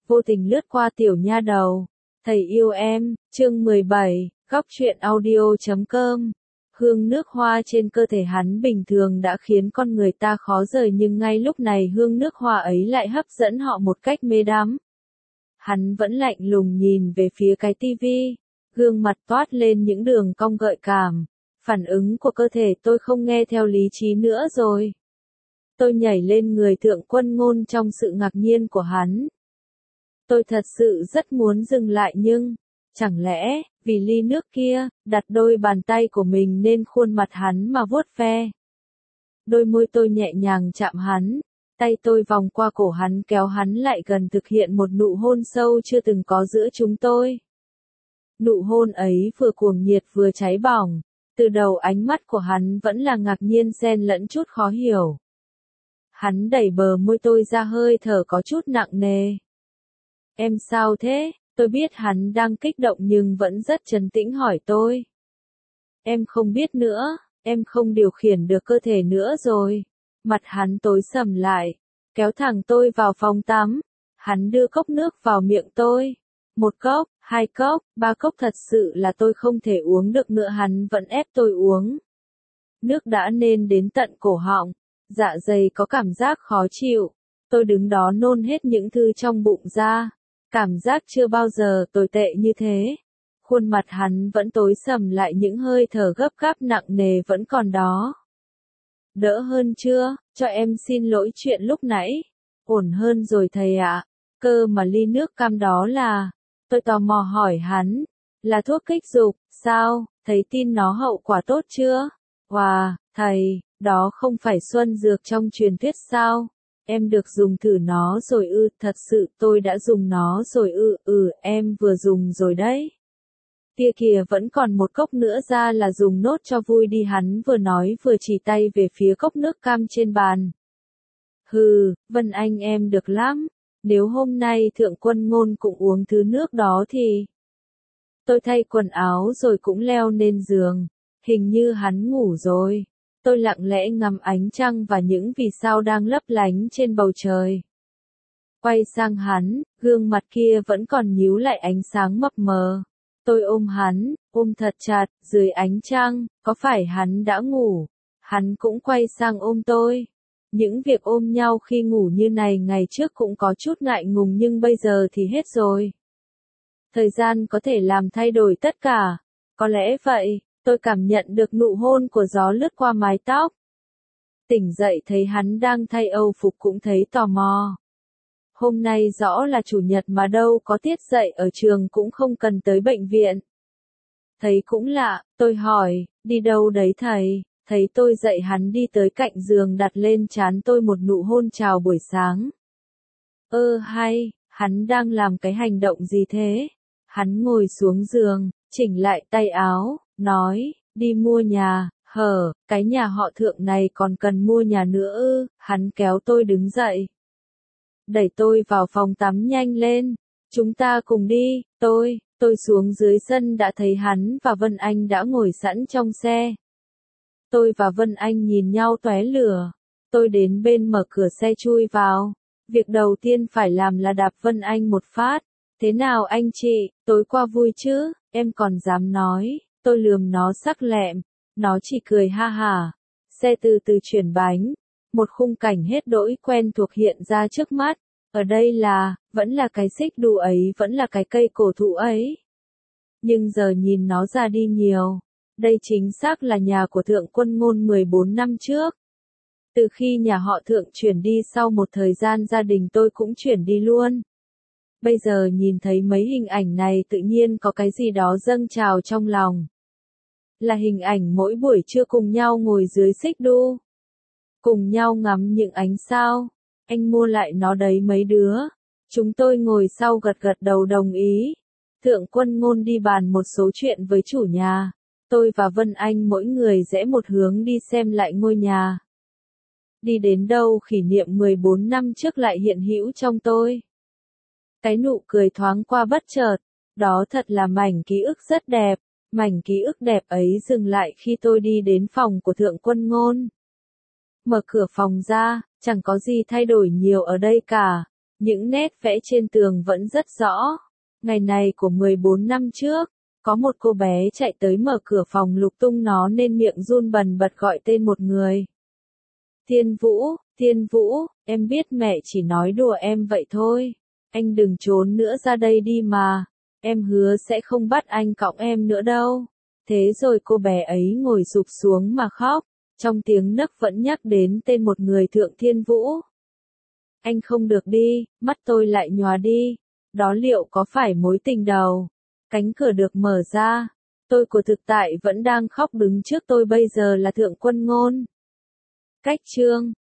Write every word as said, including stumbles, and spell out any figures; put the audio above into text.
vô tình lướt qua tiểu nha đầu. Thầy yêu em, chương mười bảy, góc truyện audio chấm com. Hương nước hoa trên cơ thể hắn bình thường đã khiến con người ta khó rời, nhưng ngay lúc này hương nước hoa ấy lại hấp dẫn họ một cách mê đắm. Hắn vẫn lạnh lùng nhìn về phía cái tivi, gương mặt toát lên những đường cong gợi cảm. Phản ứng của cơ thể tôi không nghe theo lý trí nữa rồi. Tôi nhảy lên người Thượng Quân Ngôn trong sự ngạc nhiên của hắn. Tôi thật sự rất muốn dừng lại nhưng, chẳng lẽ, vì ly nước kia, đặt đôi bàn tay của mình lên khuôn mặt hắn mà vuốt ve. Đôi môi tôi nhẹ nhàng chạm hắn, tay tôi vòng qua cổ hắn kéo hắn lại gần thực hiện một nụ hôn sâu chưa từng có giữa chúng tôi. Nụ hôn ấy vừa cuồng nhiệt vừa cháy bỏng, từ đầu ánh mắt của hắn vẫn là ngạc nhiên xen lẫn chút khó hiểu. Hắn đẩy bờ môi tôi ra, hơi thở có chút nặng nề. Em sao thế? Tôi biết hắn đang kích động nhưng vẫn rất trấn tĩnh hỏi tôi. Em không biết nữa, em không điều khiển được cơ thể nữa rồi. Mặt hắn tối sầm lại, kéo thẳng tôi vào phòng tắm. Hắn đưa cốc nước vào miệng tôi. Một cốc, hai cốc, ba cốc, thật sự là tôi không thể uống được nữa, hắn vẫn ép tôi uống. Nước đã lên đến tận cổ họng, dạ dày có cảm giác khó chịu. Tôi đứng đó nôn hết những thứ trong bụng ra. Cảm giác chưa bao giờ tồi tệ như thế. Khuôn mặt hắn vẫn tối sầm lại, những hơi thở gấp gáp nặng nề vẫn còn đó. Đỡ hơn chưa? Cho em xin lỗi chuyện lúc nãy. Ổn hơn rồi thầy ạ. Cơ mà ly nước cam đó là... Tôi tò mò hỏi hắn. Là thuốc kích dục, sao? Thấy tin nó hậu quả tốt chưa? Wow, thầy, đó không phải xuân dược trong truyền thuyết sao? Em được dùng thử nó rồi ư? Thật sự tôi đã dùng nó rồi ư? Ừ, em vừa dùng rồi đấy. Tia kìa, vẫn còn một cốc nữa, ra là dùng nốt cho vui đi, hắn vừa nói vừa chỉ tay về phía cốc nước cam trên bàn. Hừ, Vân Anh em được lắm. Nếu hôm nay Thượng Quân Ngôn cũng uống thứ nước đó thì... Tôi thay quần áo rồi cũng leo lên giường. Hình như hắn ngủ rồi. Tôi lặng lẽ ngắm ánh trăng và những vì sao đang lấp lánh trên bầu trời. Quay sang hắn, gương mặt kia vẫn còn nhíu lại ánh sáng mập mờ. Tôi ôm hắn, ôm thật chặt, dưới ánh trăng, có phải hắn đã ngủ? Hắn cũng quay sang ôm tôi. Những việc ôm nhau khi ngủ như này ngày trước cũng có chút ngại ngùng nhưng bây giờ thì hết rồi. Thời gian có thể làm thay đổi tất cả. Có lẽ vậy. Tôi cảm nhận được nụ hôn của gió lướt qua mái tóc. Tỉnh dậy thấy hắn đang thay âu phục cũng thấy tò mò. Hôm nay rõ là chủ nhật mà đâu có tiết dạy ở trường, cũng không cần tới bệnh viện. Thấy cũng lạ, tôi hỏi, đi đâu đấy thầy? Thấy tôi dậy hắn đi tới cạnh giường đặt lên trán tôi một nụ hôn chào buổi sáng. Ơ hay, hắn đang làm cái hành động gì thế? Hắn ngồi xuống giường, chỉnh lại tay áo. Nói, đi mua nhà, hở, cái nhà họ Thượng này còn cần mua nhà nữa ư? Hắn kéo tôi đứng dậy. Đẩy tôi vào phòng tắm nhanh lên. Chúng ta cùng đi, tôi, tôi xuống dưới sân đã thấy hắn và Vân Anh đã ngồi sẵn trong xe. Tôi và Vân Anh nhìn nhau tóe lửa. Tôi đến bên mở cửa xe chui vào. Việc đầu tiên phải làm là đạp Vân Anh một phát. Thế nào anh chị, tối qua vui chứ? Em còn dám nói. Tôi lườm nó sắc lẹm, nó chỉ cười ha hả. Xe từ từ chuyển bánh, một khung cảnh hết đỗi quen thuộc hiện ra trước mắt. Ở đây là, vẫn là cái xích đu ấy, vẫn là cái cây cổ thụ ấy. Nhưng giờ nhìn nó ra đi nhiều. Đây chính xác là nhà của Thượng Quân Ngôn mười bốn năm trước. Từ khi nhà họ Thượng chuyển đi, sau một thời gian gia đình tôi cũng chuyển đi luôn. Bây giờ nhìn thấy mấy hình ảnh này tự nhiên có cái gì đó dâng trào trong lòng. Là hình ảnh mỗi buổi trưa cùng nhau ngồi dưới xích đu. Cùng nhau ngắm những ánh sao. Anh mua lại nó đấy mấy đứa. Chúng tôi ngồi sau gật gật đầu đồng ý. Thượng Quân Ngôn đi bàn một số chuyện với chủ nhà. Tôi và Vân Anh mỗi người rẽ một hướng đi xem lại ngôi nhà. Đi đến đâu kỷ niệm mười bốn năm trước lại hiện hữu trong tôi. Cái nụ cười thoáng qua bất chợt. Đó thật là mảnh ký ức rất đẹp. Mảnh ký ức đẹp ấy dừng lại khi tôi đi đến phòng của Thượng Quân Ngôn. Mở cửa phòng ra, chẳng có gì thay đổi nhiều ở đây cả. Những nét vẽ trên tường vẫn rất rõ. Ngày này của mười bốn năm trước, có một cô bé chạy tới mở cửa phòng lục tung nó nên miệng run bần bật gọi tên một người. Thiên Vũ, Thiên Vũ, em biết mẹ chỉ nói đùa em vậy thôi. Anh đừng trốn nữa ra đây đi mà. Em hứa sẽ không bắt anh cõng em nữa đâu. Thế rồi cô bé ấy ngồi sụp xuống mà khóc. Trong tiếng nấc vẫn nhắc đến tên một người Thượng Thiên Vũ. Anh không được đi, mắt tôi lại nhòa đi. Đó liệu có phải mối tình đầu? Cánh cửa được mở ra. Tôi của thực tại vẫn đang khóc đứng trước tôi bây giờ là Thượng Quân Ngôn. Cách chương